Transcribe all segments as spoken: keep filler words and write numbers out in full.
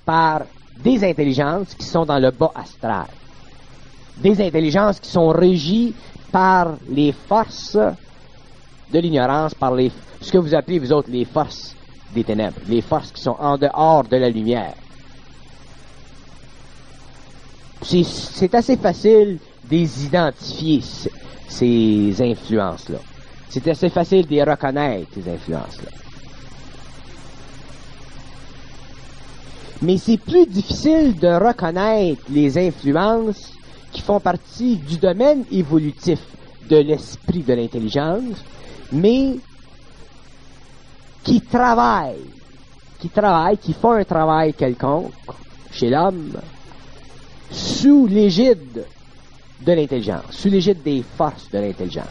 par des intelligences qui sont dans le bas astral. Des intelligences qui sont régies par les forces de l'ignorance, par les, ce que vous appelez, vous autres, les forces des ténèbres, les forces qui sont en dehors de la lumière. C'est, c'est assez facile de les identifier, ces influences-là. C'est assez facile de les reconnaître, ces influences-là. Mais c'est plus difficile de reconnaître les influences qui font partie du domaine évolutif de l'esprit de l'intelligence, mais qui travaillent, qui travaillent, qui font un travail quelconque chez l'homme sous l'égide de l'intelligence, sous l'égide des forces de l'intelligence.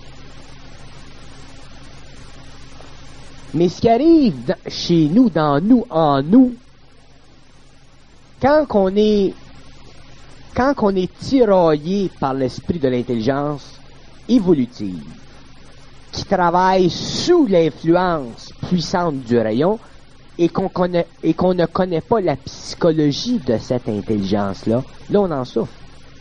Mais ce qui arrive dans, chez nous, dans nous, en nous, quand on est, quand on est tiraillé par l'esprit de l'intelligence évolutive, qui travaille sous l'influence puissante du rayon, et qu'on connaît, et qu'on ne connaît pas la psychologie de cette intelligence-là, là on en souffre.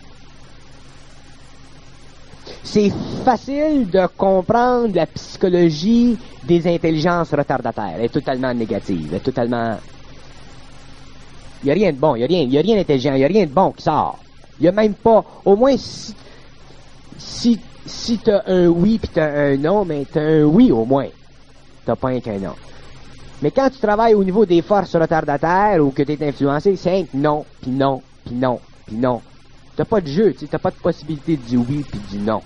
C'est facile de comprendre la psychologie des intelligences retardataires. Elle est totalement négative, elle est totalement... Il n'y a rien de bon, il n'y a rien, il y a rien d'intelligent, il n'y a rien de bon qui sort. Il n'y a même pas... Au moins, si, si, si tu as un oui puis tu as un non, mais tu as un oui au moins. Tu n'as pas un qu'un non. Mais quand tu travailles au niveau des forces retardataires ou que tu es influencé, c'est un non, puis non, puis non, puis non. Tu n'as pas de jeu, tu n'as pas de possibilité du oui puis du non.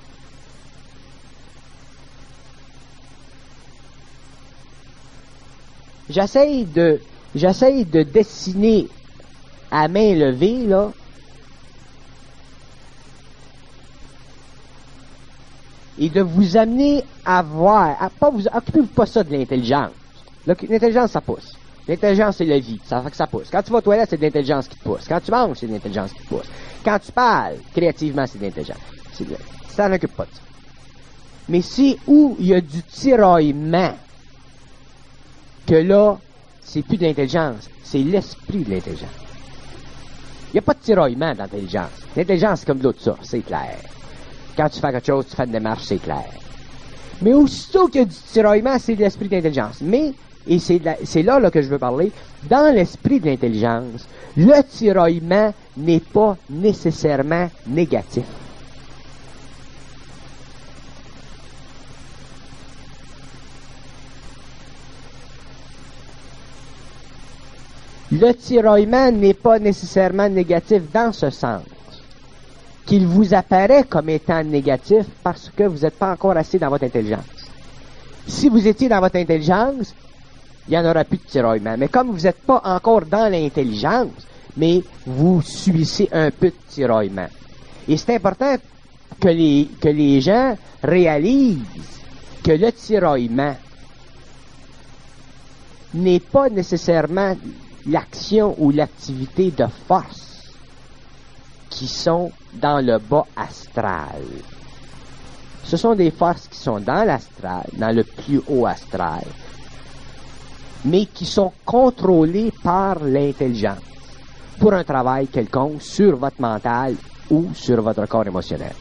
J'essaye de, j'essaye de dessiner à main levée, là, et de vous amener à voir, à pas vous, occupez-vous pas ça de l'intelligence. L'intelligence, ça pousse. L'intelligence, c'est la vie. Ça fait que ça pousse. Quand tu vas aux toilettes, c'est de l'intelligence qui te pousse. Quand tu manges, c'est de l'intelligence qui te pousse. Quand tu parles, créativement, c'est de l'intelligence. C'est de... Ça n'occupe pas de ça. Mais c'est où il y a du tiraillement que là, c'est plus de l'intelligence, c'est l'esprit de l'intelligence. Il n'y a pas de tiraillement dans l'intelligence. L'intelligence, c'est comme de l'autre sorte, c'est clair. Quand tu fais quelque chose, tu fais une démarche, c'est clair. Mais aussitôt qu'il y a du tiraillement, c'est de l'esprit d'intelligence. Mais, et c'est, la, c'est là, là que je veux parler, dans l'esprit de l'intelligence, le tiraillement n'est pas nécessairement négatif. Le tiraillement n'est pas nécessairement négatif dans ce sens qu'il vous apparaît comme étant négatif parce que vous n'êtes pas encore assez dans votre intelligence. Si vous étiez dans votre intelligence, il n'y en aura plus de tiraillement. Mais comme vous n'êtes pas encore dans l'intelligence, mais vous subissez un peu de tiraillement. Et c'est important que les, que les gens réalisent que le tiraillement n'est pas nécessairement l'action ou l'activité de force qui sont dans le bas astral. Ce sont des forces qui sont dans l'astral, dans le plus haut astral, mais qui sont contrôlées par l'intelligence pour un travail quelconque sur votre mental ou sur votre corps émotionnel.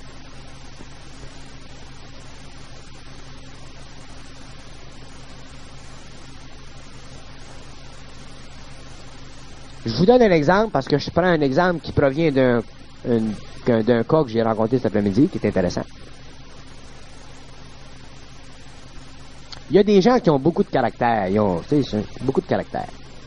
Je vous donne un exemple parce que je prends un exemple qui provient d'un, un, d'un cas que j'ai rencontré cet après-midi qui est intéressant. Il y a des gens qui ont beaucoup de caractère, ils ont, tu sais, beaucoup de caractère.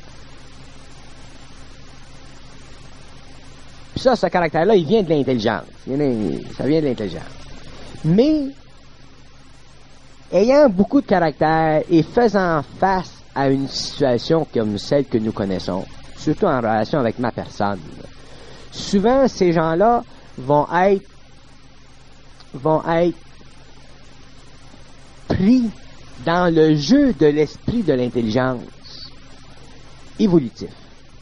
Puis ça, ce caractère-là, il vient de l'intelligence. Il vient, ça vient de l'intelligence. Mais, ayant beaucoup de caractère et faisant face à une situation comme celle que nous connaissons, surtout en relation avec ma personne, souvent, ces gens-là vont être, vont être pris dans le jeu de l'esprit de l'intelligence évolutif.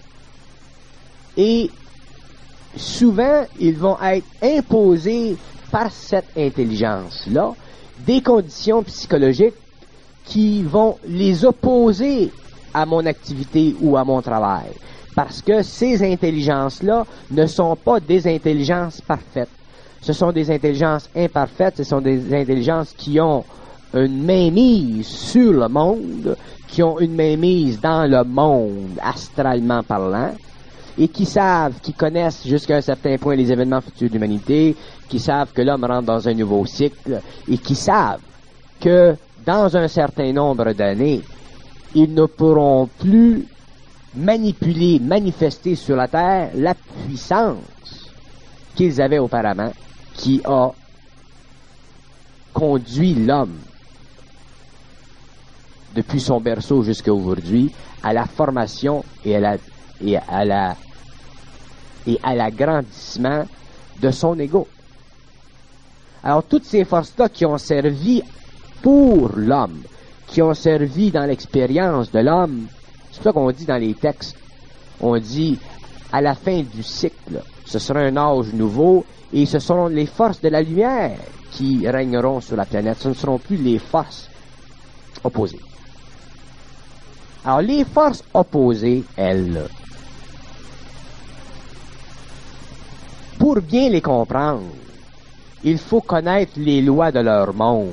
Et souvent, ils vont être imposés par cette intelligence-là, des conditions psychologiques qui vont les opposer à mon activité ou à mon travail. Parce que ces intelligences-là ne sont pas des intelligences parfaites. Ce sont des intelligences imparfaites, ce sont des intelligences qui ont une mainmise sur le monde, qui ont une mainmise dans le monde, astralement parlant, et qui savent, qui connaissent jusqu'à un certain point les événements futurs de l'humanité, qui savent que l'homme rentre dans un nouveau cycle, et qui savent que dans un certain nombre d'années, ils ne pourront plus manipuler, manifester sur la Terre la puissance qu'ils avaient auparavant, qui a conduit l'homme depuis son berceau jusqu'à aujourd'hui à la formation et à la et à la et à l'agrandissement de son ego. Alors toutes ces forces-là qui ont servi pour l'homme, qui ont servi dans l'expérience de l'homme, c'est ça qu'on dit dans les textes. On dit à la fin du cycle, ce sera un âge nouveau et ce seront les forces de la lumière qui régneront sur la planète. Ce ne seront plus les forces opposées. Alors les forces opposées, elles, pour bien les comprendre, il faut connaître les lois de leur monde.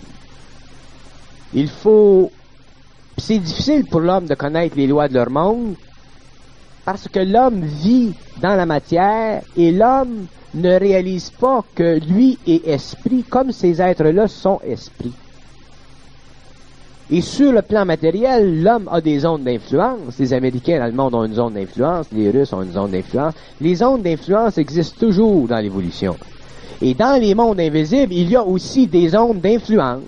Il faut... C'est difficile pour l'homme de connaître les lois de leur monde parce que l'homme vit dans la matière et l'homme ne réalise pas que lui est esprit comme ces êtres-là sont esprits. Et sur le plan matériel, l'homme a des zones d'influence. Les Américains dans le monde ont une zone d'influence, les Russes ont une zone d'influence. Les zones d'influence existent toujours dans l'évolution. Et dans les mondes invisibles, il y a aussi des zones d'influence.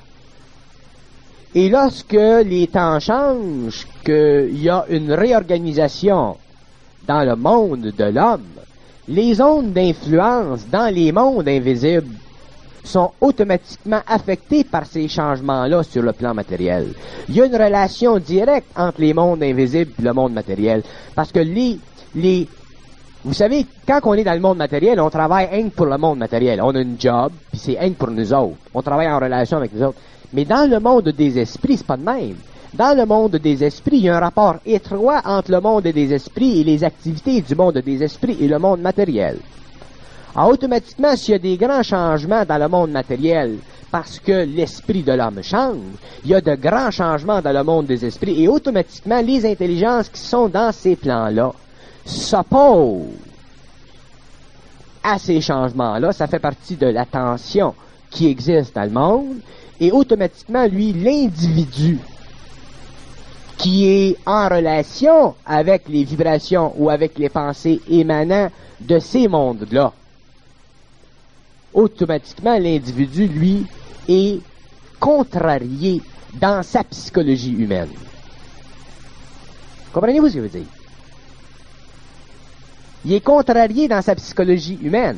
Et lorsque les temps changent, qu'il y a une réorganisation dans le monde de l'homme, les zones d'influence dans les mondes invisibles sont automatiquement affectées par ces changements-là sur le plan matériel. Il y a une relation directe entre les mondes invisibles et le monde matériel. Parce que les, les, vous savez, quand on est dans le monde matériel, on travaille rien que pour le monde matériel. On a une job, puis c'est rien que pour nous autres. On travaille en relation avec nous autres. Mais dans le monde des esprits, c'est pas de même. Dans le monde des esprits, il y a un rapport étroit entre le monde des esprits et les activités du monde des esprits et le monde matériel. Alors, automatiquement, s'il y a des grands changements dans le monde matériel, parce que l'esprit de l'homme change, il y a de grands changements dans le monde des esprits, et automatiquement, les intelligences qui sont dans ces plans-là s'opposent à ces changements-là. Ça fait partie de la tension qui existe dans le monde, et automatiquement, lui, l'individu qui est en relation avec les vibrations ou avec les pensées émanant de ces mondes-là, automatiquement, l'individu, lui, est contrarié dans sa psychologie humaine. Comprenez-vous ce que je veux dire? Il est contrarié dans sa psychologie humaine.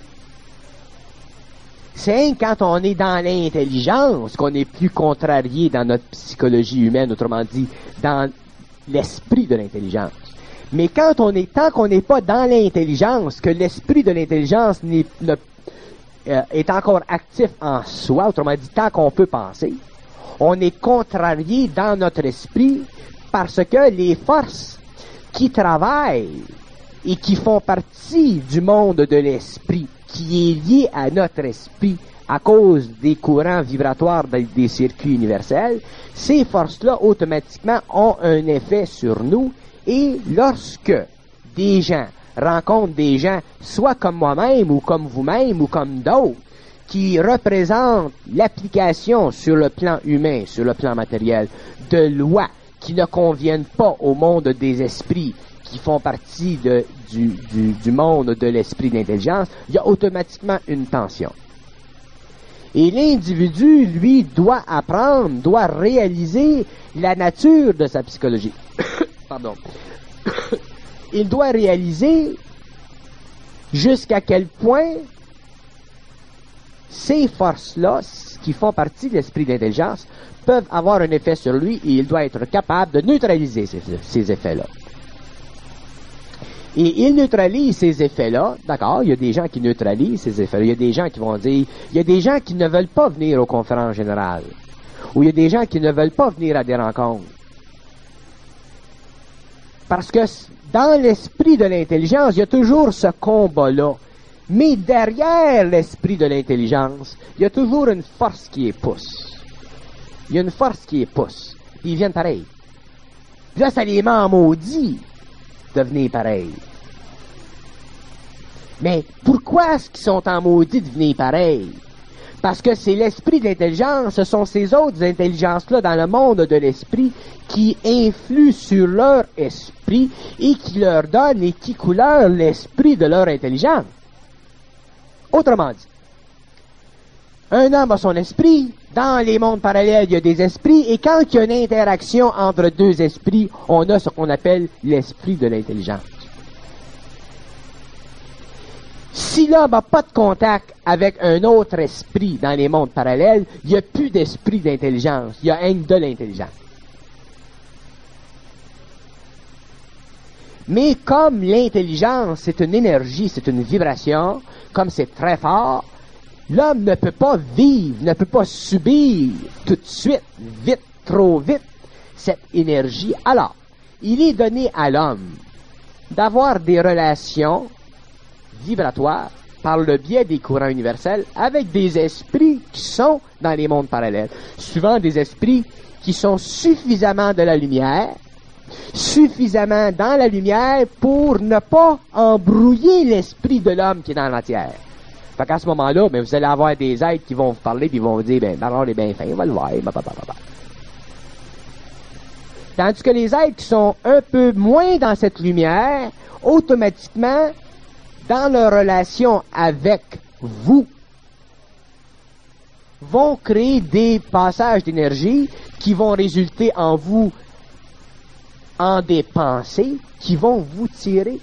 C'est quand on est dans l'intelligence qu'on est plus contrarié dans notre psychologie humaine, autrement dit, dans l'esprit de l'intelligence. Mais quand on est, tant qu'on n'est pas dans l'intelligence, que l'esprit de l'intelligence n'est, ne, euh, est encore actif en soi, autrement dit, tant qu'on peut penser, on est contrarié dans notre esprit parce que les forces qui travaillent et qui font partie du monde de l'esprit, qui est lié à notre esprit à cause des courants vibratoires des, des circuits universels, ces forces-là automatiquement ont un effet sur nous. Et lorsque des gens rencontrent des gens, soit comme moi-même ou comme vous-même ou comme d'autres, qui représentent l'application sur le plan humain, sur le plan matériel, de lois qui ne conviennent pas au monde des esprits, qui font partie de, du, du, du monde de l'esprit d'intelligence, il y a automatiquement une tension. Et l'individu, lui, doit apprendre, doit réaliser la nature de sa psychologie. Pardon. Il doit réaliser jusqu'à quel point ces forces-là, qui font partie de l'esprit d'intelligence, peuvent avoir un effet sur lui et il doit être capable de neutraliser ces, ces effets-là. Et il neutralise ces effets-là, d'accord, il y a des gens qui neutralisent ces effets-là, il y a des gens qui vont dire, il y a des gens qui ne veulent pas venir aux conférences générales, ou il y a des gens qui ne veulent pas venir à des rencontres. Parce que dans l'esprit de l'intelligence, il y a toujours ce combat-là. Mais derrière l'esprit de l'intelligence, il y a toujours une force qui est pousse. Il y a une force qui est pousse. Ils viennent pareil. Puis là, ça les met en maudit de venir pareil. Mais pourquoi est-ce qu'ils sont en maudit de venir pareil? Parce que c'est l'esprit de l'intelligence, ce sont ces autres intelligences-là dans le monde de l'esprit qui influent sur leur esprit et qui leur donnent et qui couleur l'esprit de leur intelligence. Autrement dit, un homme a son esprit, dans les mondes parallèles, il y a des esprits, et quand il y a une interaction entre deux esprits, on a ce qu'on appelle l'esprit de l'intelligence. Si l'homme n'a pas de contact avec un autre esprit dans les mondes parallèles, il n'y a plus d'esprit d'intelligence, il y a rien que de l'intelligence. Mais comme l'intelligence, c'est une énergie, c'est une vibration, comme c'est très fort, l'homme ne peut pas vivre, ne peut pas subir tout de suite, vite, trop vite, cette énergie. Alors, il est donné à l'homme d'avoir des relations vibratoires par le biais des courants universels avec des esprits qui sont dans les mondes parallèles. Souvent des esprits qui sont suffisamment de la lumière, suffisamment dans la lumière pour ne pas embrouiller l'esprit de l'homme qui est dans l'entière. Fait qu'à ce moment-là, ben, vous allez avoir des êtres qui vont vous parler et vont vous dire, ben, Maron est bien fin, on va le voir, blablabla. Tandis que les êtres qui sont un peu moins dans cette lumière, automatiquement, dans leur relation avec vous, vont créer des passages d'énergie qui vont résulter en vous en des pensées qui vont vous tirer.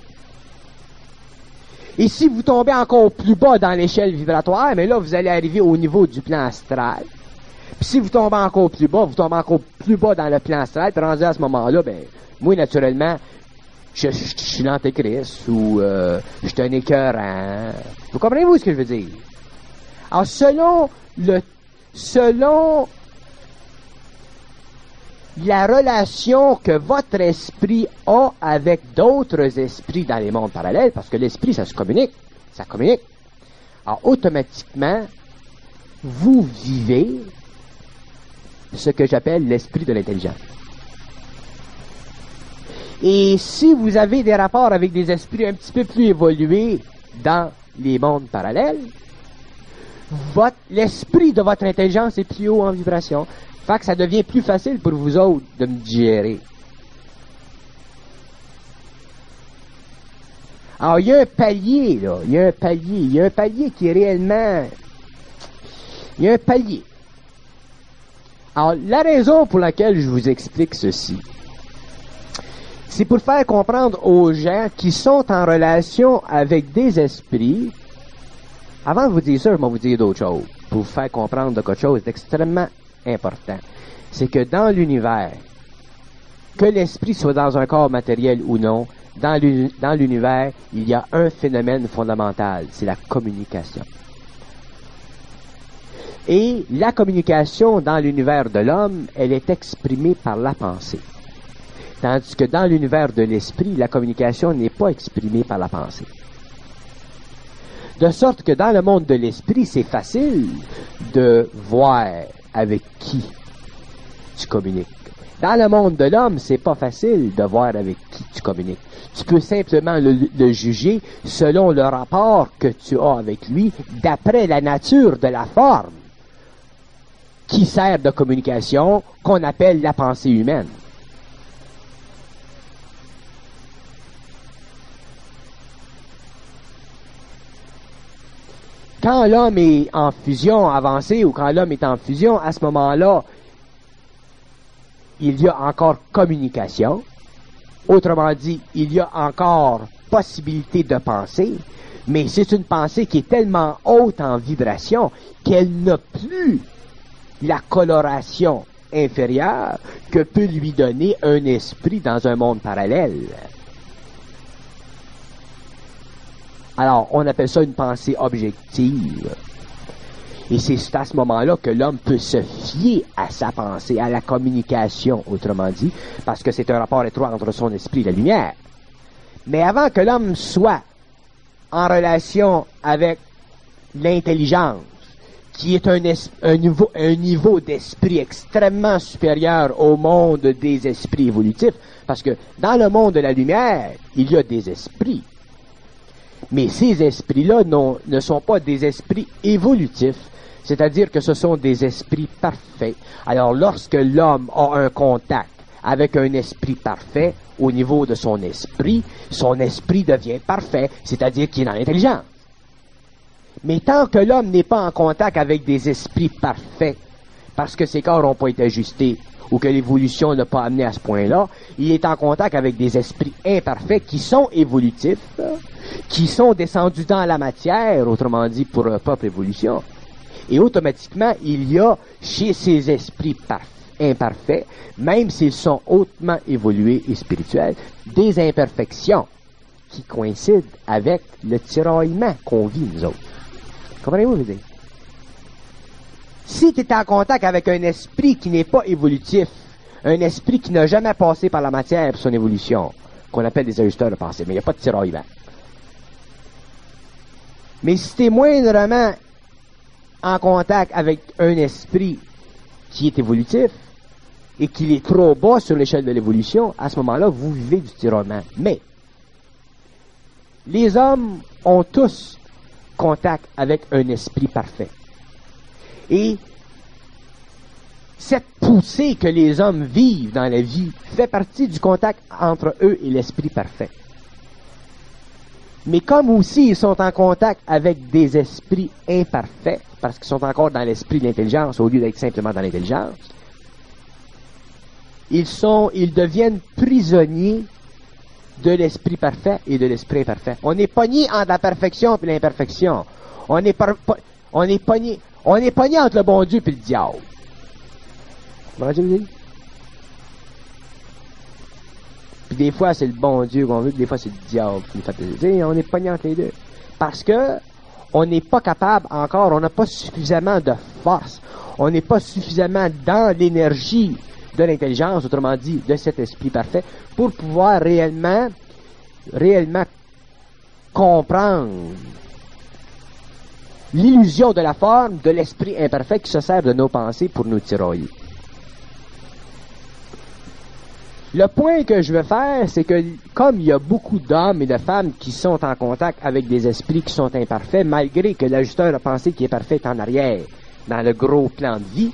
Et si vous tombez encore plus bas dans l'échelle vibratoire, mais là, vous allez arriver au niveau du plan astral. Puis si vous tombez encore plus bas, vous tombez encore plus bas dans le plan astral, puis rendu à ce moment-là, ben, moi, naturellement, je, je, je suis l'antéchrist ou euh, je suis un écœurant. Vous comprenez-vous ce que je veux dire? Alors, selon le, selon la relation que votre esprit a avec d'autres esprits dans les mondes parallèles, parce que l'esprit, ça se communique, ça communique. Alors, automatiquement, vous vivez ce que j'appelle l'esprit de l'intelligence. Et si vous avez des rapports avec des esprits un petit peu plus évolués dans les mondes parallèles, votre, l'esprit de votre intelligence est plus haut en vibration. Fait que ça devient plus facile pour vous autres de me digérer. Alors, il y a un palier, là. Il y a un palier. Il y a un palier qui est réellement... Il y a un palier. Alors, la raison pour laquelle je vous explique ceci, c'est pour faire comprendre aux gens qui sont en relation avec des esprits. Avant de vous dire ça, je vais vous dire d'autres choses. Pour vous faire comprendre de quelque chose d'extrêmement important. C'est que dans l'univers, que l'esprit soit dans un corps matériel ou non, dans l'univers, il y a un phénomène fondamental, c'est la communication. Et la communication dans l'univers de l'homme, elle est exprimée par la pensée. Tandis que dans l'univers de l'esprit, la communication n'est pas exprimée par la pensée. De sorte que dans le monde de l'esprit, c'est facile de voir avec qui tu communiques. Dans le monde de l'homme, c'est pas facile de voir avec qui tu communiques. Tu peux simplement le, le juger selon le rapport que tu as avec lui, d'après la nature de la forme qui sert de communication, qu'on appelle la pensée humaine. Quand l'homme est en fusion avancée ou quand l'homme est en fusion, à ce moment-là, il y a encore communication. Autrement dit, il y a encore possibilité de penser, mais c'est une pensée qui est tellement haute en vibration qu'elle n'a plus la coloration inférieure que peut lui donner un esprit dans un monde parallèle. Alors, on appelle ça une pensée objective. Et c'est à ce moment-là que l'homme peut se fier à sa pensée, à la communication, autrement dit, parce que c'est un rapport étroit entre son esprit et la lumière. Mais avant que l'homme soit en relation avec l'intelligence, qui est un, es- un niveau, un niveau d'esprit extrêmement supérieur au monde des esprits évolutifs, parce que dans le monde de la lumière, il y a des esprits. Mais ces esprits-là non, ne sont pas des esprits évolutifs, c'est-à-dire que ce sont des esprits parfaits. Alors lorsque l'homme a un contact avec un esprit parfait, au niveau de son esprit, son esprit devient parfait, c'est-à-dire qu'il est dans l'intelligence. Mais tant que l'homme n'est pas en contact avec des esprits parfaits, parce que ses corps n'ont pas été ajustés, ou que l'évolution n'a pas amené à ce point-là, il est en contact avec des esprits imparfaits qui sont évolutifs, qui sont descendus dans la matière, autrement dit pour leur propre évolution. Et automatiquement, il y a chez ces esprits parfaits, imparfaits, même s'ils sont hautement évolués et spirituels, des imperfections qui coïncident avec le tiraillement qu'on vit, nous autres. Comprenez-vous, je veux dire? Si tu es en contact avec un esprit qui n'est pas évolutif, un esprit qui n'a jamais passé par la matière pour son évolution, qu'on appelle des ajusteurs de pensée, mais il n'y a pas de tiraillement. Mais si tu es moindrement en contact avec un esprit qui est évolutif, et qu'il est trop bas sur l'échelle de l'évolution, à ce moment-là, vous vivez du tiraillement. Mais, les hommes ont tous contact avec un esprit parfait. Et, cette poussée que les hommes vivent dans la vie fait partie du contact entre eux et l'esprit parfait. Mais comme aussi ils sont en contact avec des esprits imparfaits, parce qu'ils sont encore dans l'esprit de l'intelligence au lieu d'être simplement dans l'intelligence, Ils sont, ils deviennent prisonniers de l'esprit parfait et de l'esprit imparfait. On est pogné entre la perfection et l'imperfection. On est, par, on est pogné, on est pogné entre le bon Dieu et le diable. Vous voyez ce que je veux dire? Puis des fois c'est le bon Dieu qu'on veut, puis des fois c'est le diable qui nous fait plaisir. On est pogné entre les deux. Parce que on n'est pas capable encore, on n'a pas suffisamment de force. On n'est pas suffisamment dans l'énergie de l'intelligence, autrement dit, de cet esprit parfait, pour pouvoir réellement, réellement comprendre l'illusion de la forme de l'esprit imparfait qui se sert de nos pensées pour nous tirailler. Le point que je veux faire, c'est que comme il y a beaucoup d'hommes et de femmes qui sont en contact avec des esprits qui sont imparfaits, malgré que l'ajusteur de pensée qui est parfait est en arrière, dans le gros plan de vie,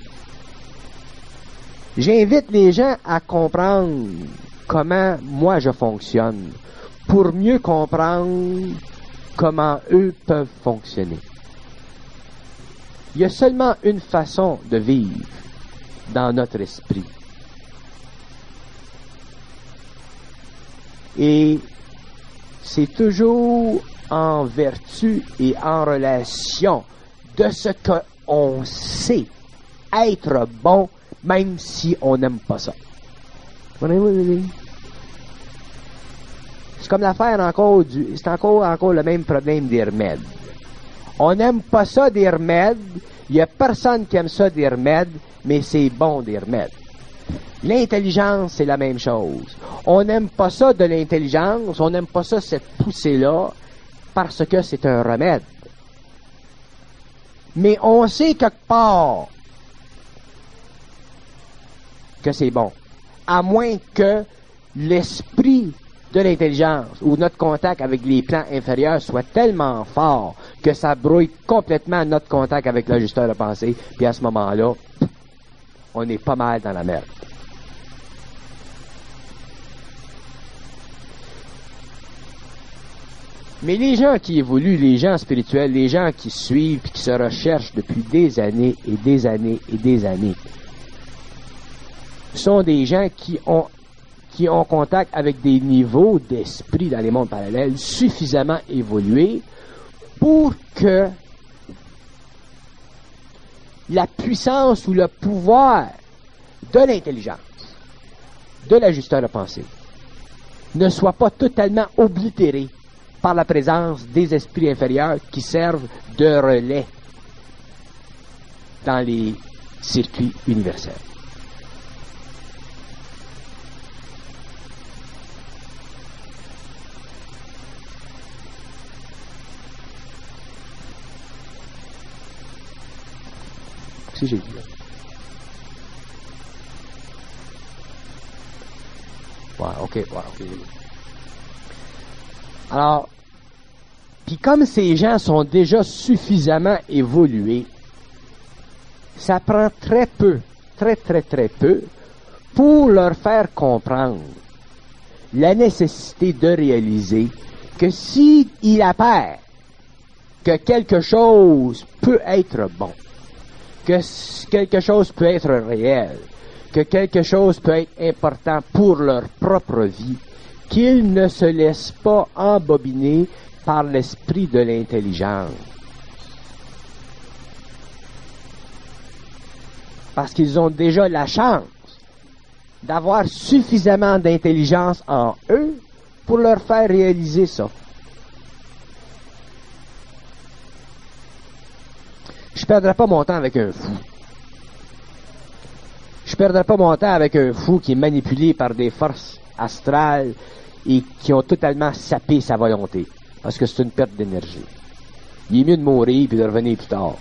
j'invite les gens à comprendre comment moi je fonctionne, pour mieux comprendre comment eux peuvent fonctionner. Il y a seulement une façon de vivre dans notre esprit. Et c'est toujours en vertu et en relation de ce qu'on sait être bon, même si on n'aime pas ça. C'est comme l'affaire encore du... C'est encore, encore le même problème des remèdes. On n'aime pas ça des remèdes. Il n'y a personne qui aime ça des remèdes, mais c'est bon des remèdes. L'intelligence, c'est la même chose. On n'aime pas ça de l'intelligence, on n'aime pas ça, cette poussée-là, parce que c'est un remède. Mais on sait quelque part que c'est bon. À moins que l'esprit de l'intelligence ou notre contact avec les plans inférieurs soit tellement fort que ça brouille complètement notre contact avec l'ajusteur de pensée, puis à ce moment-là, on est pas mal dans la merde. Mais les gens qui évoluent, les gens spirituels, les gens qui suivent et qui se recherchent depuis des années et des années et des années, sont des gens qui ont, qui ont contact avec des niveaux d'esprit dans les mondes parallèles suffisamment évolués pour que la puissance ou le pouvoir de l'intelligence, de l'ajusteur de pensée, ne soit pas totalement oblitéré par la présence des esprits inférieurs qui servent de relais. dans les circuits universels. Si j'ai dit là. Ouais, ok, ouais, ok. Alors, puis comme ces gens sont déjà suffisamment évolués, ça prend très peu, très très très peu, pour leur faire comprendre la nécessité de réaliser que s'il apparaît que quelque chose peut être bon, que quelque chose peut être réel, que quelque chose peut être important pour leur propre vie, qu'ils ne se laissent pas embobiner par l'esprit de l'intelligence. Parce qu'ils ont déjà la chance d'avoir suffisamment d'intelligence en eux pour leur faire réaliser ça. Je ne perdrai pas mon temps avec un fou. Je ne perdrai pas mon temps avec un fou qui est manipulé par des forces astrales et qui ont totalement sapé sa volonté. Parce que c'est une perte d'énergie. Il est mieux de mourir puis de revenir plus tard.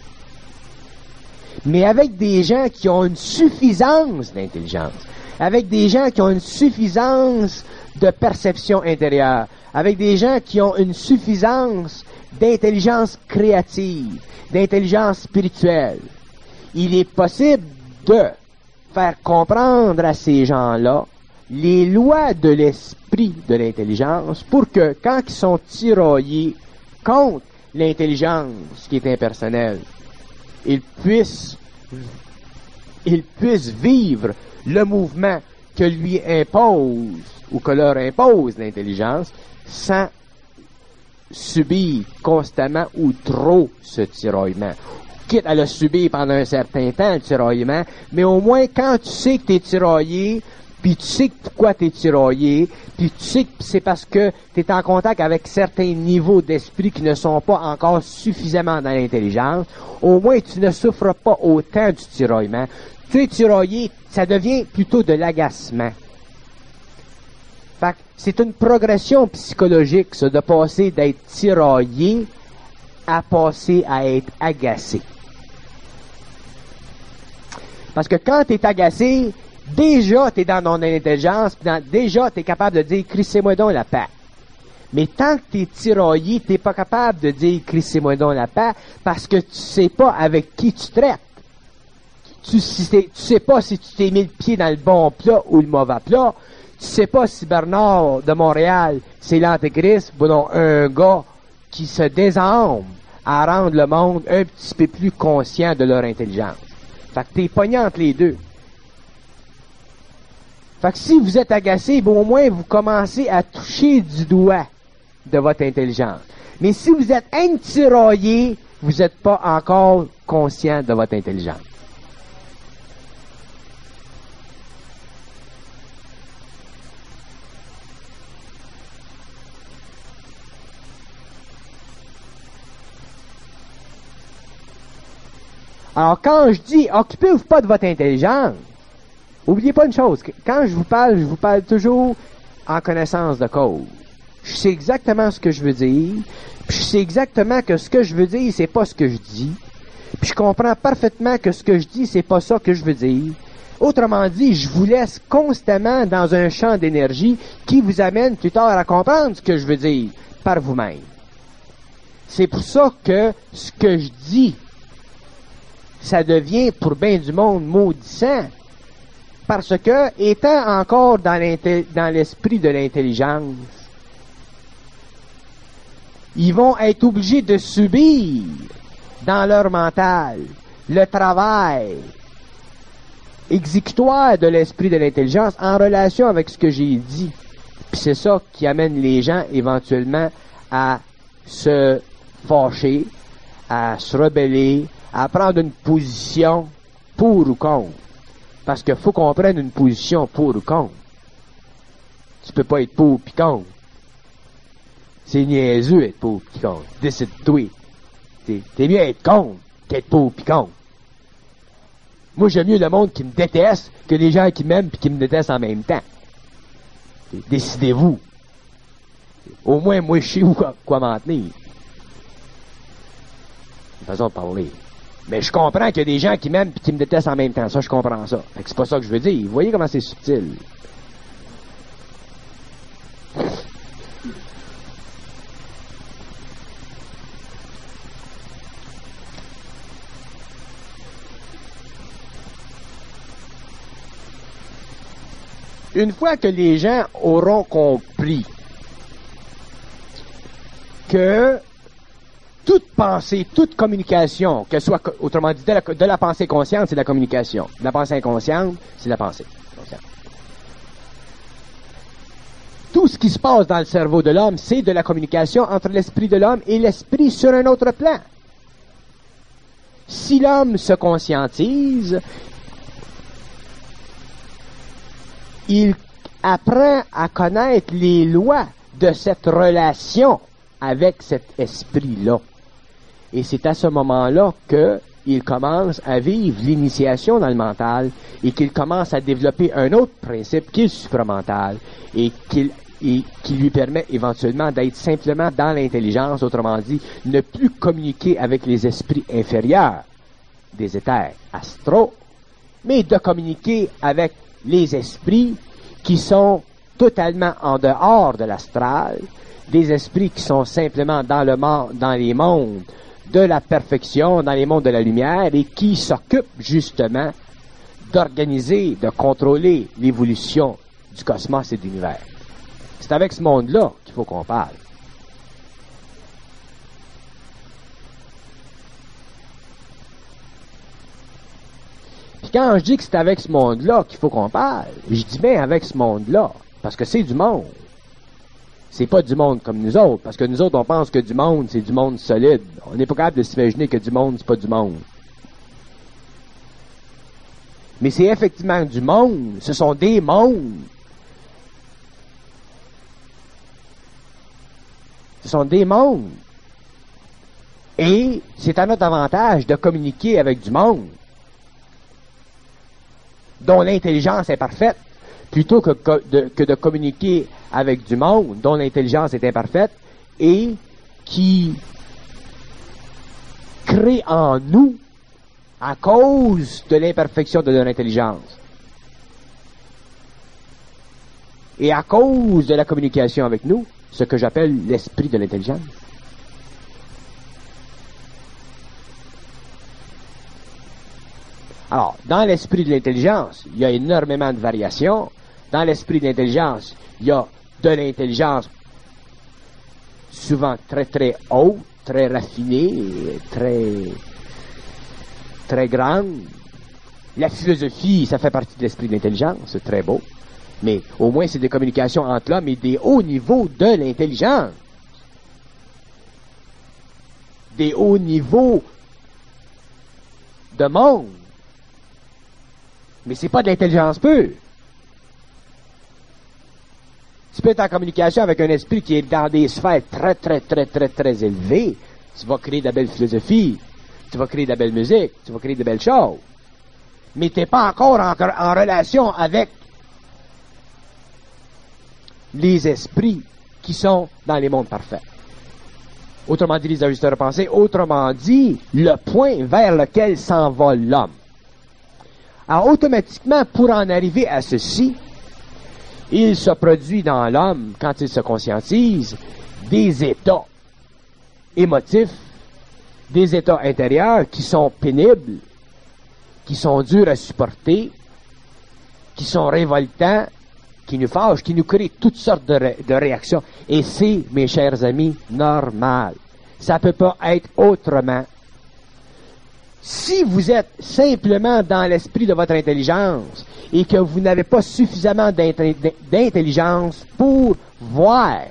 Mais avec des gens qui ont une suffisance d'intelligence, avec des gens qui ont une suffisance de perception intérieure, avec des gens qui ont une suffisance d'intelligence créative, d'intelligence spirituelle, il est possible de faire comprendre à ces gens-là les lois de l'esprit de l'intelligence pour que, quand ils sont tiraillés contre l'intelligence qui est impersonnelle, ils puissent, ils puissent vivre le mouvement que lui impose ou que leur impose l'intelligence sans subir constamment ou trop ce tiraillement. Quitte à le subir pendant un certain temps, le tiraillement, mais au moins quand tu sais que tu es tiraillé, puis tu sais pourquoi tu es tiraillé, puis tu sais que c'est parce que tu es en contact avec certains niveaux d'esprit qui ne sont pas encore suffisamment dans l'intelligence, au moins tu ne souffres pas autant du tiraillement. Tu es tiraillé, ça devient plutôt de l'agacement. Fait que c'est une progression psychologique, ça, de passer d'être tiraillé à passer à être agacé. Parce que quand tu es agacé, déjà tu es dans ton intelligence, dans, déjà tu es capable de dire « crissez-moi donc la paix ». Mais tant que tu es tiraillé, tu n'es pas capable de dire « crissez-moi donc la paix » parce que tu sais pas avec qui tu traites. Tu, si tu sais pas si tu t'es mis le pied dans le bon plat ou le mauvais plat. Tu sais pas si Bernard de Montréal, c'est l'Antéchrist ou non un gars qui se désarme à rendre le monde un petit peu plus conscient de leur intelligence. Fait que t'es pogné entre les deux. Fait que si vous êtes agacé, bon, au moins vous commencez à toucher du doigt de votre intelligence. Mais si vous êtes intiraillé, vous n'êtes pas encore conscient de votre intelligence. Alors, quand je dis « occupez-vous pas de votre intelligence », oubliez pas une chose, quand je vous parle, je vous parle toujours en connaissance de cause. Je sais exactement ce que je veux dire, puis je sais exactement que ce que je veux dire, c'est pas ce que je dis, puis je comprends parfaitement que ce que je dis, c'est pas ça que je veux dire. Autrement dit, je vous laisse constamment dans un champ d'énergie qui vous amène plus tard à comprendre ce que je veux dire par vous-même. C'est pour ça que ce que je dis, ça devient pour bien du monde maudissant. Parce que, étant encore dans, dans l'esprit de l'intelligence, ils vont être obligés de subir dans leur mental le travail exécutoire de l'esprit de l'intelligence en relation avec ce que j'ai dit. Puis c'est ça qui amène les gens éventuellement à se fâcher, à se rebeller, à prendre une position pour ou contre. Parce qu'il faut qu'on prenne une position pour ou contre. Tu peux pas être pour pis contre. C'est niaiseux être pour pis contre. Décide-toi. T'es, t'es mieux être contre qu'être pour pis contre. Moi, j'aime mieux le monde qui me déteste que les gens qui m'aiment et qui me détestent en même temps. Décidez-vous. Au moins, moi, je sais où quoi, quoi m'en tenir. Une façon de parler. Mais je comprends qu'il y a des gens qui m'aiment et qui me détestent en même temps. Ça, je comprends ça. Fait que c'est pas ça que je veux dire. Vous voyez comment c'est subtil. Une fois que les gens auront compris que toute pensée, toute communication, que ce soit, autrement dit, de la, de la pensée consciente, c'est de la communication. De la pensée inconsciente, c'est de la pensée consciente. Tout ce qui se passe dans le cerveau de l'homme, c'est de la communication entre l'esprit de l'homme et l'esprit sur un autre plan. Si l'homme se conscientise, il apprend à connaître les lois de cette relation avec cet esprit-là. Et c'est à ce moment-là qu'il commence à vivre l'initiation dans le mental et qu'il commence à développer un autre principe qui est le supramental et qu'il et qui lui permet éventuellement d'être simplement dans l'intelligence, autrement dit, ne plus communiquer avec les esprits inférieurs des éthers astraux, mais de communiquer avec les esprits qui sont totalement en dehors de l'astral, des esprits qui sont simplement dans le monde, dans les mondes de la perfection, dans les mondes de la lumière, et qui s'occupent justement d'organiser, de contrôler l'évolution du cosmos et de l'univers. C'est avec ce monde-là qu'il faut qu'on parle. Puis quand je dis que c'est avec ce monde-là qu'il faut qu'on parle, je dis bien avec ce monde-là, parce que c'est du monde. C'est pas du monde comme nous autres, parce que nous autres, on pense que du monde, c'est du monde solide. On n'est pas capable de s'imaginer que du monde, c'est pas du monde. Mais c'est effectivement du monde. Ce sont des mondes. Ce sont des mondes. Et c'est à notre avantage de communiquer avec du monde dont l'intelligence est parfaite, plutôt que, que, de, que de communiquer avec du monde dont l'intelligence est imparfaite et qui crée en nous à cause de l'imperfection de notre intelligence et à cause de la communication avec nous, ce que j'appelle l'esprit de l'intelligence. Alors, dans l'esprit de l'intelligence, il y a énormément de variations. Dans l'esprit de l'intelligence, il y a de l'intelligence souvent très très haute, très raffinée, très très grande. La philosophie, ça fait partie de l'esprit de l'intelligence, c'est très beau. Mais au moins, c'est des communications entre l'homme et des hauts niveaux de l'intelligence. Des hauts niveaux de monde. Mais c'est pas de l'intelligence pure. Tu peux être en communication avec un esprit qui est dans des sphères très, très, très, très, très élevées. Tu vas créer de la belle philosophie. Tu vas créer de la belle musique. Tu vas créer de belles choses. Mais tu n'es pas encore en, en relation avec les esprits qui sont dans les mondes parfaits. Autrement dit, les ajusteurs de pensée. Autrement dit, le point vers lequel s'envole l'homme. Alors, automatiquement, pour en arriver à ceci, il se produit dans l'homme, quand il se conscientise, des états émotifs, des états intérieurs qui sont pénibles, qui sont durs à supporter, qui sont révoltants, qui nous fâchent, qui nous créent toutes sortes de, ré- de réactions. Et c'est, mes chers amis, normal. Ça ne peut pas être autrement. Si vous êtes simplement dans l'esprit de votre intelligence et que vous n'avez pas suffisamment d'intelligence pour voir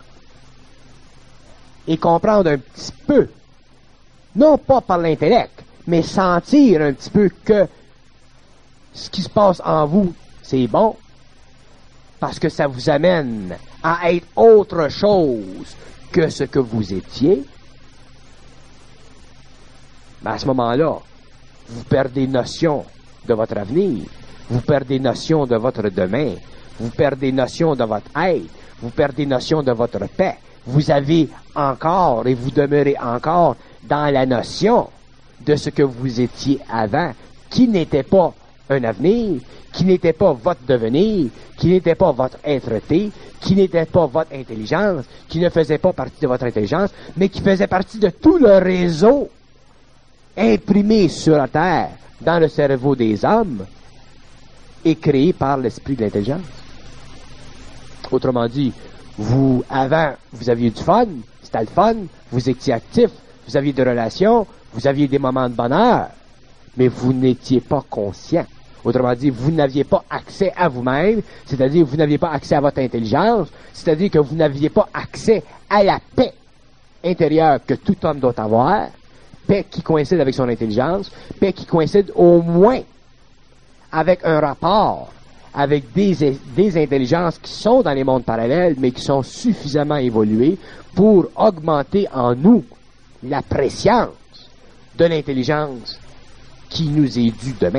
et comprendre un petit peu, non pas par l'intellect, mais sentir un petit peu que ce qui se passe en vous, c'est bon, parce que ça vous amène à être autre chose que ce que vous étiez, ben à ce moment-là, vous perdez notion de votre avenir. Vous perdez notion de votre demain. Vous perdez notion de votre être. Vous perdez notion de votre paix. Vous avez encore et vous demeurez encore dans la notion de ce que vous étiez avant, qui n'était pas un avenir, qui n'était pas votre devenir, qui n'était pas votre être-té, qui n'était pas votre intelligence, qui ne faisait pas partie de votre intelligence, mais qui faisait partie de tout le réseau imprimé sur la terre, dans le cerveau des hommes, et créé par l'esprit de l'intelligence. Autrement dit, vous, avant, vous aviez du fun, c'était le fun, vous étiez actif, vous aviez des relations, vous aviez des moments de bonheur, mais vous n'étiez pas conscient. Autrement dit, vous n'aviez pas accès à vous-même, c'est-à-dire vous n'aviez pas accès à votre intelligence, c'est-à-dire que vous n'aviez pas accès à la paix intérieure que tout homme doit avoir, paix qui coïncide avec son intelligence, paix qui coïncide au moins avec un rapport avec des, des intelligences qui sont dans les mondes parallèles, mais qui sont suffisamment évoluées pour augmenter en nous la préscience de l'intelligence qui nous est due demain.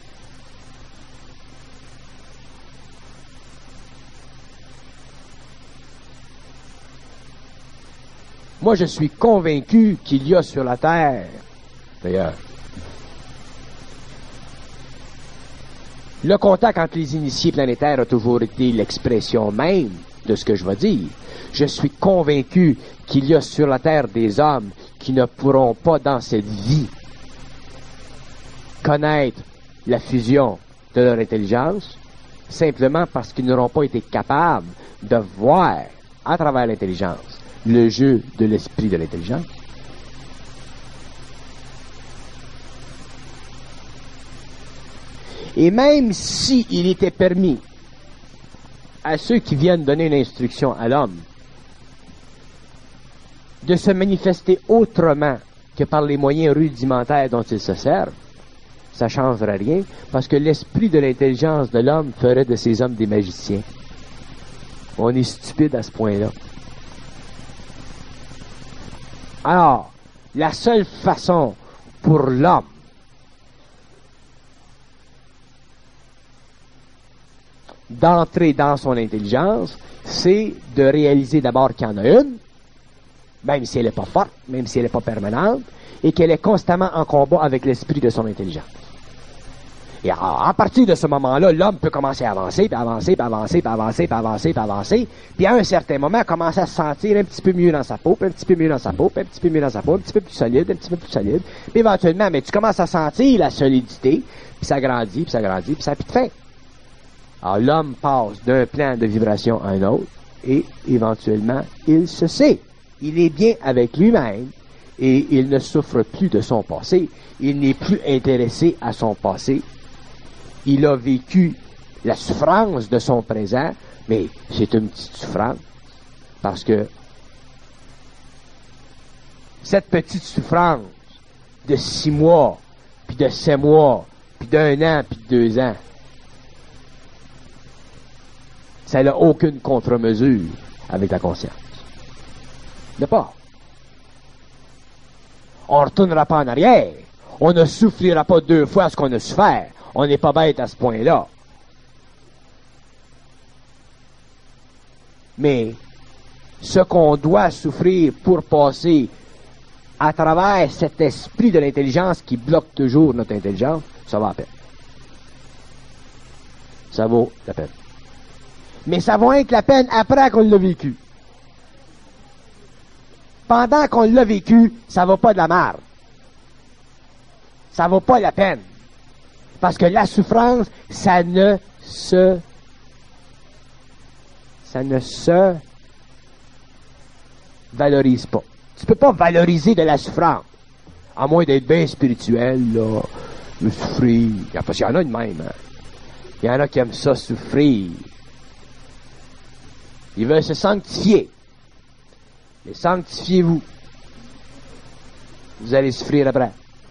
Moi, je suis convaincu qu'il y a sur la Terre, d'ailleurs, le contact entre les initiés planétaires a toujours été l'expression même de ce que je vais dire. Je suis convaincu qu'il y a sur la Terre des hommes qui ne pourront pas, dans cette vie, connaître la fusion de leur intelligence, simplement parce qu'ils n'auront pas été capables de voir, à travers l'intelligence, le jeu de l'esprit de l'intelligence. Et même s'il était permis à ceux qui viennent donner une instruction à l'homme de se manifester autrement que par les moyens rudimentaires dont ils se servent, ça ne changerait rien, parce que l'esprit de l'intelligence de l'homme ferait de ces hommes des magiciens. On est stupide à ce point-là. Alors, la seule façon pour l'homme d'entrer dans son intelligence, c'est de réaliser d'abord qu'il y en a une, même si elle n'est pas forte, même si elle n'est pas permanente, et qu'elle est constamment en combat avec l'esprit de son intelligence. Et à, à partir de ce moment-là, l'homme peut commencer à avancer, puis avancer, puis avancer, puis avancer, puis avancer, puis avancer, puis à un certain moment, commencer à se sentir un petit peu mieux dans sa peau, puis un petit peu mieux dans sa peau, puis un petit peu mieux dans sa peau, un petit peu plus solide, un petit peu plus solide, puis éventuellement, mais tu commences à sentir la solidité, puis ça grandit, puis ça grandit, puis ça n'a plus de fin. Alors l'homme passe d'un plan de vibration à un autre, et éventuellement, il se sait. Il est bien avec lui-même, et il ne souffre plus de son passé. Il n'est plus intéressé à son passé. Il a vécu la souffrance de son présent, mais c'est une petite souffrance, parce que cette petite souffrance de six mois, puis de sept mois, puis d'un an, puis de deux ans, ça n'a aucune contre-mesure avec la conscience. De pas. On ne retournera pas en arrière. On ne souffrira pas deux fois ce qu'on a souffert. On n'est pas bête à ce point-là. Mais ce qu'on doit souffrir pour passer à travers cet esprit de l'intelligence qui bloque toujours notre intelligence, ça va à peine. Ça vaut la peine. Mais ça va être la peine après qu'on l'a vécu. Pendant qu'on l'a vécu, ça va pas de la merde. Ça vaut pas la peine. Parce que la souffrance, ça ne se... Ça ne se valorise pas. Tu peux pas valoriser de la souffrance. À moins d'être bien spirituel, là. De souffrir. Parce qu'il y en a de même, hein. Il y en a qui aiment ça, souffrir. Ils veulent se sanctifier. Mais sanctifiez-vous. Vous allez souffrir après.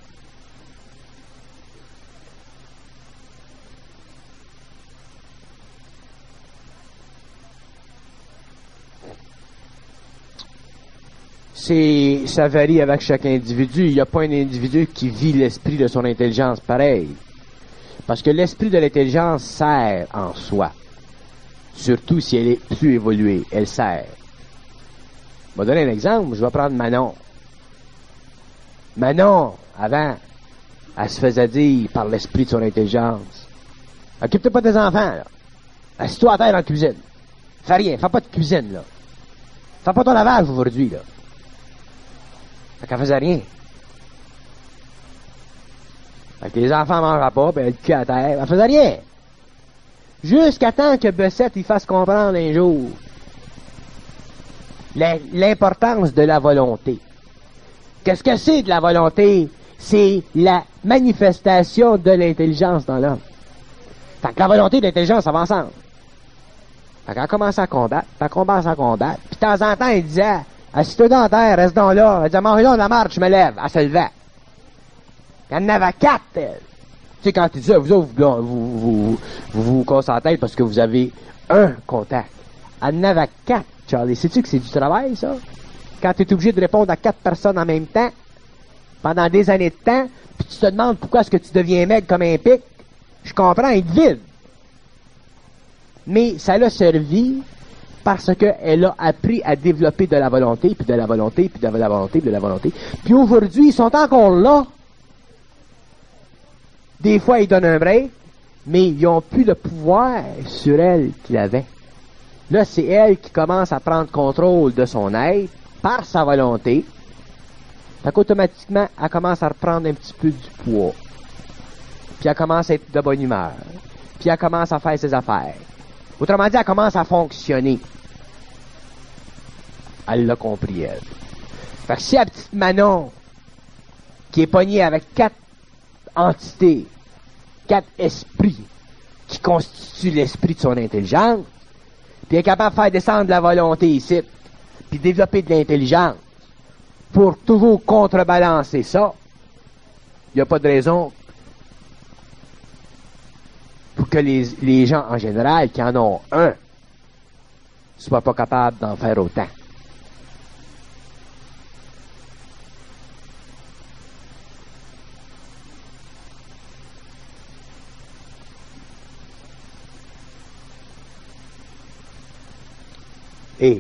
C'est, ça varie avec chaque individu. Il n'y a pas un individu qui vit l'esprit de son intelligence pareil. Parce que l'esprit de l'intelligence sert en soi. Surtout si elle est plus évoluée, elle sert. Je vais donner un exemple, je vais prendre Manon. Manon, avant, elle se faisait dire par l'esprit de son intelligence, occupe-toi pas des enfants, là. Assis-toi à terre dans la cuisine. Fais rien, fais pas de cuisine, là. Fais pas ton lavage aujourd'hui, là. Fait qu'elle faisait rien. Fait que les enfants mangeaient pas, puis elle le cul à terre, elle faisait rien. Jusqu'à temps que Bessette il fasse comprendre un jour l'importance de la volonté. Qu'est-ce que c'est de la volonté? C'est la manifestation de l'intelligence dans l'homme. Fait que la volonté et l'intelligence, ça va ensemble. Fait qu'elle commence à combattre, puis elle commence à combattre. Puis de temps en temps, il disait, assis-toi dans la terre, reste donc là. Elle disait, mange donc de la marche, je me lève. Elle se levait. Il y en avait quatre, elle. Tu sais, quand tu dis ça, vous autres, vous vous, vous, vous, vous cassez la tête parce que vous avez un contact. Elle en avait quatre, Charlie. Sais-tu que c'est du travail, ça? Quand tu es obligé de répondre à quatre personnes en même temps, pendant des années de temps, puis tu te demandes pourquoi est-ce que tu deviens maigre comme un pic, je comprends, il te vide. Mais ça l'a servi parce qu'elle a appris à développer de la volonté, puis de la volonté, puis de la volonté, puis de la volonté. Puis aujourd'hui, ils sont encore là. Des fois, ils donnent un break, mais ils n'ont plus le pouvoir sur elle qu'ils avaient. Là, c'est elle qui commence à prendre contrôle de son être par sa volonté. Fait qu'automatiquement, elle commence à reprendre un petit peu du poids. Puis elle commence à être de bonne humeur. Puis elle commence à faire ses affaires. Autrement dit, elle commence à fonctionner. Elle l'a compris, elle. Fait que si la petite Manon, qui est pognée avec quatre entités, quatre esprits, qui constituent l'esprit de son intelligence, puis elle est capable de faire descendre la volonté ici, puis développer de l'intelligence, pour toujours contrebalancer ça, il n'y a pas de raison pour que les, les gens en général, qui en ont un, soient pas capables d'en faire autant. Et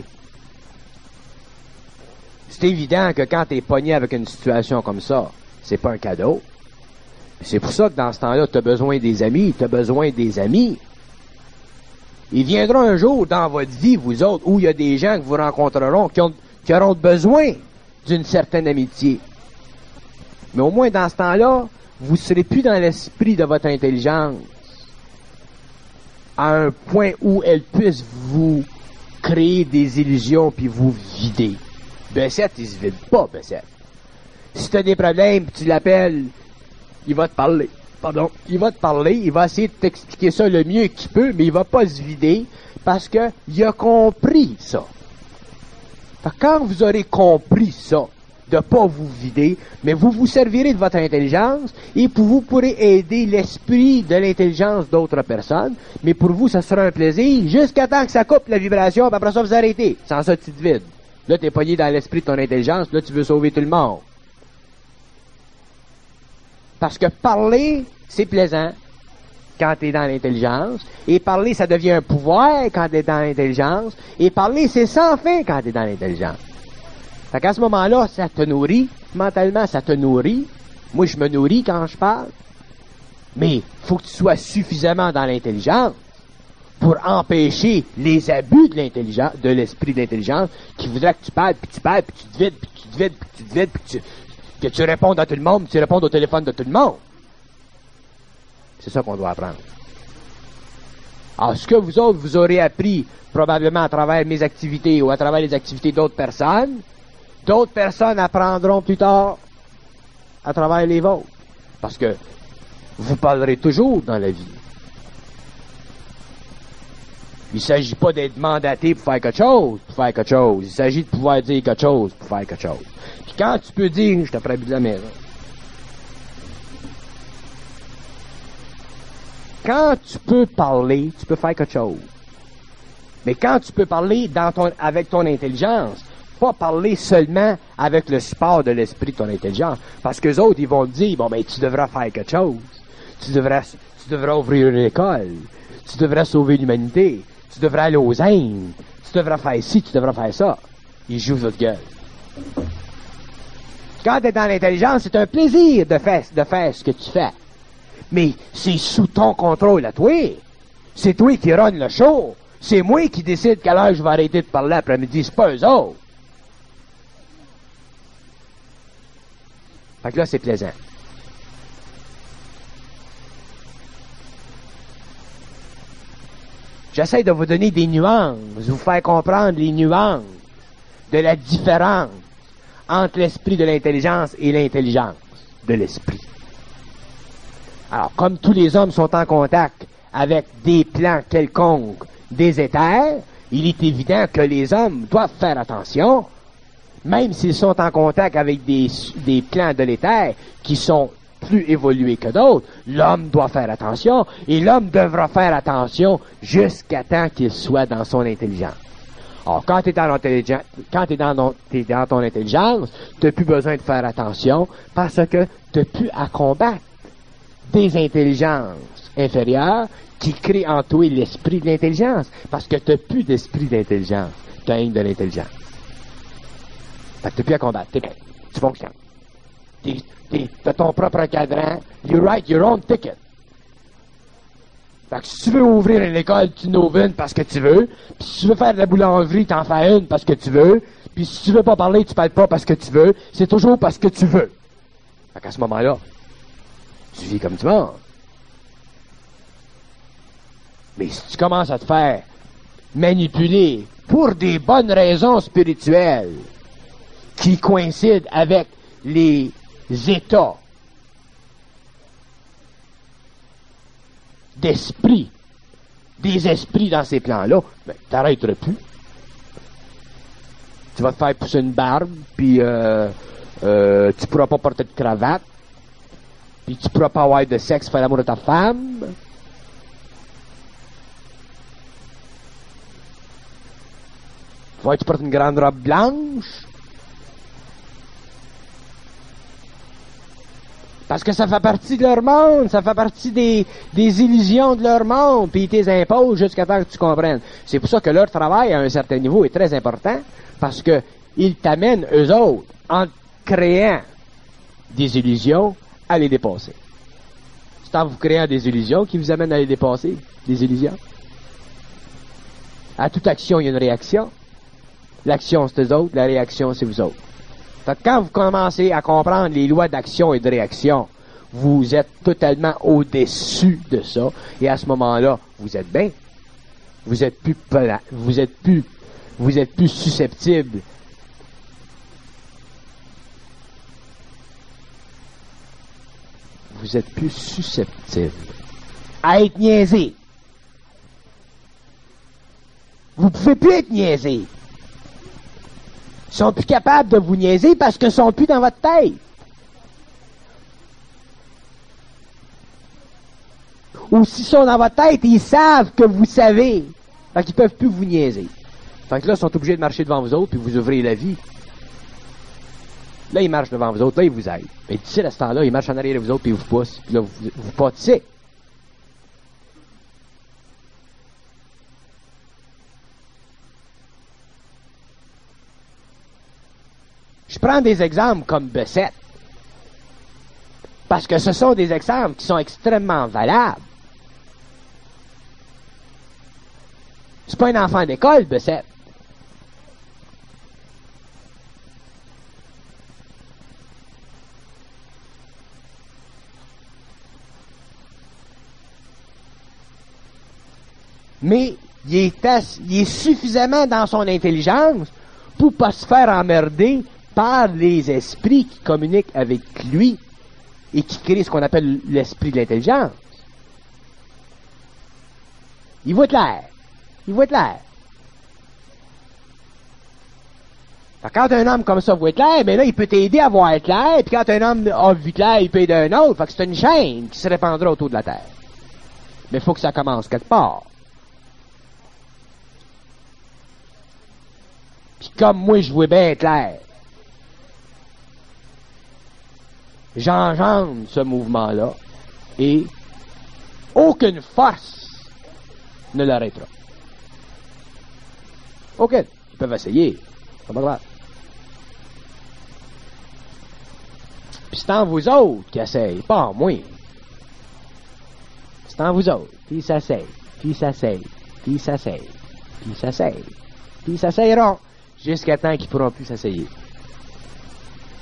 c'est évident que quand tu es pogné avec une situation comme ça, c'est pas un cadeau. C'est pour ça que dans ce temps-là, tu as besoin des amis, tu as besoin des amis. Il viendra un jour dans votre vie, vous autres, où il y a des gens que vous rencontreront qui, ont, qui auront besoin d'une certaine amitié. Mais au moins dans ce temps-là, vous ne serez plus dans l'esprit de votre intelligence à un point où elle puisse vous créer des illusions puis vous vider. Bessette, il se vide pas, Bessette. Si tu as des problèmes, tu l'appelles, il va te parler. Pardon. Il va te parler, il va essayer de t'expliquer ça le mieux qu'il peut, mais il va pas se vider parce que il a compris ça. Fait que quand vous aurez compris ça, de pas vous vider, mais vous vous servirez de votre intelligence et pour vous pourrez aider l'esprit de l'intelligence d'autres personnes, mais pour vous, ça sera un plaisir jusqu'à temps que ça coupe la vibration, puis après ça, vous arrêtez. Sans ça, tu te vides. Là, t'es pogné dans l'esprit de ton intelligence, là, tu veux sauver tout le monde. Parce que parler, c'est plaisant quand t'es dans l'intelligence, et parler, ça devient un pouvoir quand t'es dans l'intelligence, et parler, c'est sans fin quand t'es dans l'intelligence. Fait qu'à ce moment-là, ça te nourrit, mentalement, ça te nourrit. Moi, je me nourris quand je parle. Mais faut que tu sois suffisamment dans l'intelligence pour empêcher les abus de l'intelligence, de l'esprit d'intelligence, qui voudrait que tu parles, puis tu parles, puis tu te vides, puis tu te vides, puis tu te vides, puis tu, que tu répondes à tout le monde, puis tu réponds au téléphone de tout le monde. C'est ça qu'on doit apprendre. Alors, ce que vous autres, vous aurez appris, probablement à travers mes activités ou à travers les activités d'autres personnes, d'autres personnes apprendront plus tard à travers les vôtres. Parce que vous parlerez toujours dans la vie. Il ne s'agit pas d'être mandaté pour faire quelque chose, pour faire quelque chose. Il s'agit de pouvoir dire quelque chose pour faire quelque chose. Puis quand tu peux dire, je te ferai de la maison. Quand tu peux parler, tu peux faire quelque chose. Mais quand tu peux parler dans ton, avec ton intelligence, pas parler seulement avec le support de l'esprit de ton intelligence. Parce qu'eux autres, ils vont te dire, bon, ben, tu devras faire quelque chose. Tu devrais, tu devrais ouvrir une école. Tu devrais sauver l'humanité. Tu devrais aller aux Indes. Tu devrais faire ci, tu devrais faire ça. Ils jouent votre gueule. Quand tu es dans l'intelligence, c'est un plaisir de faire, de faire ce que tu fais. Mais c'est sous ton contrôle à toi. C'est toi qui run le show. C'est moi qui décide quelle heure je vais arrêter de parler l'après-midi. C'est pas eux autres. Fait que là, c'est plaisant. J'essaie de vous donner des nuances, vous faire comprendre les nuances de la différence entre l'esprit de l'intelligence et l'intelligence de l'esprit. Alors, comme tous les hommes sont en contact avec des plans quelconques des éthers, il est évident que les hommes doivent faire attention, même s'ils sont en contact avec des, des plans de l'éther qui sont plus évolués que d'autres, l'homme doit faire attention, et l'homme devra faire attention jusqu'à temps qu'il soit dans son intelligence. Alors, quand tu es dans, quand t'es dans, t'es dans ton intelligence, tu n'as plus besoin de faire attention parce que tu n'as plus à combattre des intelligences inférieures qui créent en toi l'esprit de l'intelligence, parce que tu n'as plus d'esprit d'intelligence, tu as de l'intelligence. Fait que tu n'as plus à combattre, t'es, tu fonctionnes. Tu as ton propre cadran, you write your own ticket. Fait que si tu veux ouvrir une école, tu n'ouvres une parce que tu veux. Puis si tu veux faire de la boulangerie, tu en fais une parce que tu veux. Puis si tu veux pas parler, tu parles pas parce que tu veux. C'est toujours parce que tu veux. Fait qu'à ce moment-là, tu vis comme tu veux. Mais si tu commences à te faire manipuler pour des bonnes raisons spirituelles qui coïncident avec les états d'esprit, des esprits dans ces plans-là, ben, t'arrêteras plus. Tu vas te faire pousser une barbe, puis euh, euh, tu pourras pas porter de cravate, puis tu pourras pas avoir de sexe, faire l'amour de ta femme. Faut que tu portes une grande robe blanche. Parce que ça fait partie de leur monde, ça fait partie des, des illusions de leur monde, puis ils te les imposent jusqu'à temps que tu comprennes. C'est pour ça que leur travail, à un certain niveau, est très important, parce que ils t'amènent, eux autres, en créant des illusions, à les dépasser. C'est en vous créant des illusions qui vous amènent à les dépasser, des illusions. À toute action, il y a une réaction. L'action, c'est eux autres, la réaction, c'est vous autres. Fait que quand vous commencez à comprendre les lois d'action et de réaction, vous êtes totalement au-dessus de ça, et à ce moment-là, vous êtes bien. Vous êtes plus pla- vous êtes plus, vous êtes plus susceptible. Vous êtes plus susceptible à être niaisé. Vous pouvez plus être niaisé. Ils sont plus capables de vous niaiser parce qu'ils sont plus dans votre tête. Ou s'ils sont dans votre tête, ils savent que vous savez. Fait qu'ils peuvent plus vous niaiser. Fait que là, ils sont obligés de marcher devant vous autres puis vous ouvrez la vie. Là, ils marchent devant vous autres, là, ils vous aident. Mais d'ici à ce temps-là, ils marchent en arrière de vous autres puis ils vous poussent. Puis là, vous, vous pâtissez. Je prends des exemples comme Bessette, parce que ce sont des exemples qui sont extrêmement valables. C'est pas un enfant d'école, Bessette. Mais il est, assez, il est suffisamment dans son intelligence pour pas se faire emmerder par les esprits qui communiquent avec lui et qui créent ce qu'on appelle l'esprit de l'intelligence. Il voit clair. Il voit clair. Quand un homme comme ça voit clair, ben là, il peut t'aider à voir clair, puis quand un homme a vu clair, il peut aider un autre. Fait que c'est une chaîne qui se répandra autour de la Terre. Mais il faut que ça commence quelque part. Puis comme moi, je vois bien clair, j'engendre ce mouvement-là et aucune force ne l'arrêtera. Aucune. Ils peuvent essayer. C'est pas grave. Puis c'est en vous autres qui essayent, pas en moi. C'est en vous autres. Puis ils s'essayent, puis ils s'essayent, puis ils s'essayent, puis ils s'essayent, puis ils s'essayeront jusqu'à temps qu'ils ne pourront plus s'essayer.